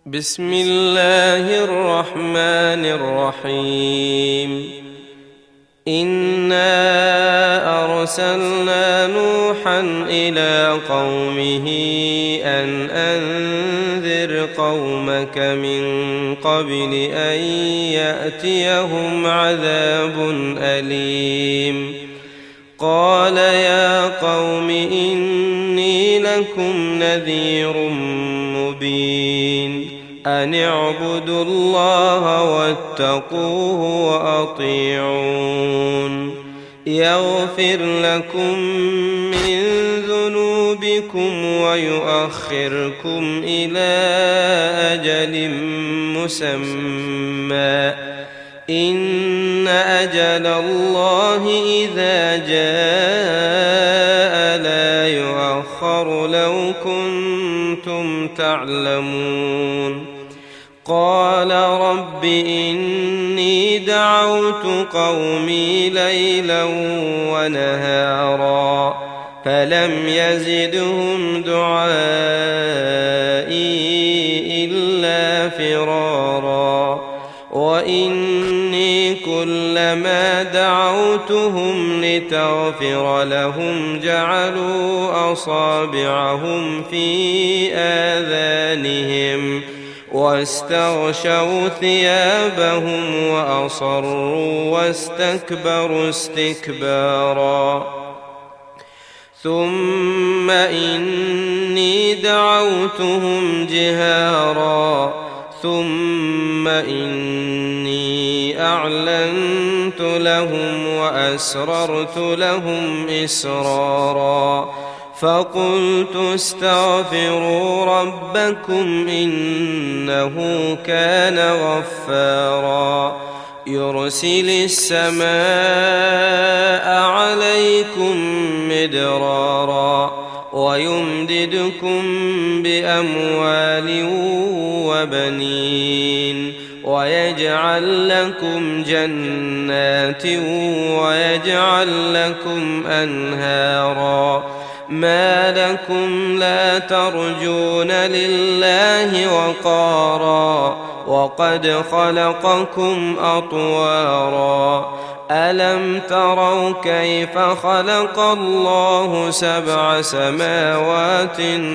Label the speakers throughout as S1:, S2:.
S1: بسم الله الرحمن الرحيم إنا أرسلنا نوحا إلى قومه أن أنذر قومك من قبل أن يأتيهم عذاب أليم قال يا قوم إني لكم نذير مبين أن اعبدوا الله واتقوه وأطيعون يغفر لكم من ذنوبكم ويؤخركم إلى أجل مسمى إن أجل الله إذا جاء لا يؤخر لو كنتم تعلمون قال رب إني دعوت قومي ليلا ونهارا فلم يزدهم دعائي إلا فرارا وإني كلما دعوتهم لتغفر لهم جعلوا أصابعهم في آذانهم واستغشوا ثيابهم وأصروا واستكبروا استكبارا ثم إني دعوتهم جهارا ثم إني أعلنت لهم وأسررت لهم إسرارا فقلت استغفروا ربكم إنه كان غفارا يرسل السماء عليكم مدرارا ويمددكم بأموال وبنين ويجعل لكم جنات ويجعل لكم أنهارا ما لكم لا ترجون لله وقارا وقد خلقكم أطوارا ألم تروا كيف خلق الله 7 سماوات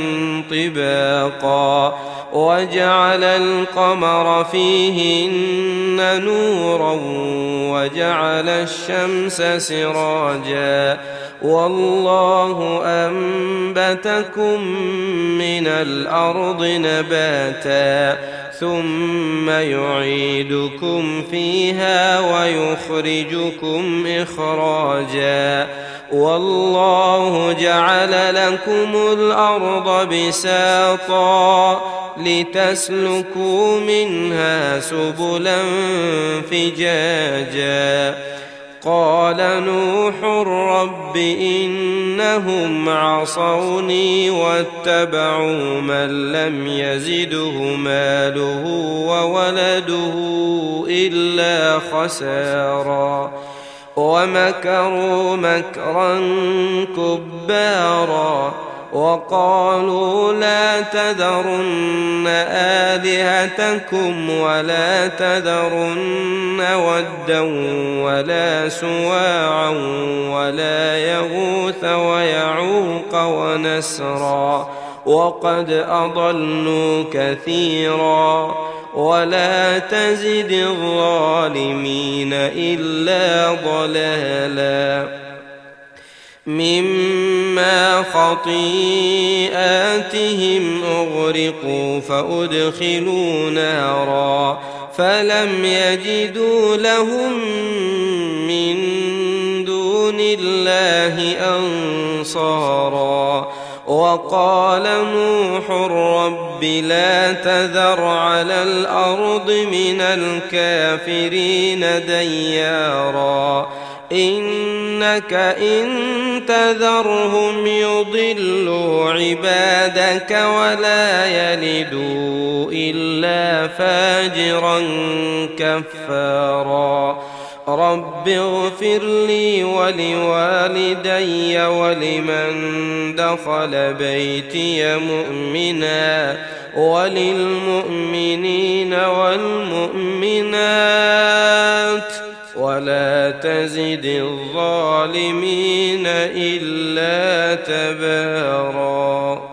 S1: طباقا وجعل القمر فيهن نورا وجعل الشمس سراجا والله أنبتكم من الأرض نباتا ثم يعيدكم فيها ويخرجكم إخراجا والله جعل لكم الأرض بساطا لتسلكوا منها سبلا فجاجا قال نوح رب إنهم عصوني واتبعوا من لم يزده ماله وولده إلا خسارا ومكروا مكرا كبارا وقالوا لا تذرن آلهتكم ولا تذرن ودا ولا سواعا ولا يغوث ويعوق ونسرا وقد أضلوا كثيرا ولا تزد الظالمين إلا ضلالا مما خطيئاتهم أغرقوا فأدخلوا نارا فلم يجدوا لهم من دون الله أنصارا وقال نوح رب لا تذر على الأرض من الكافرين ديارا إنك إن تذرهم يضلوا عبادك ولا يلدوا إلا فاجرا كفارا رب اغفر لي ولوالدي ولمن دخل بيتي مؤمنا وللمؤمنين والمؤمنات ولا تزد الظالمين إلا تباراً.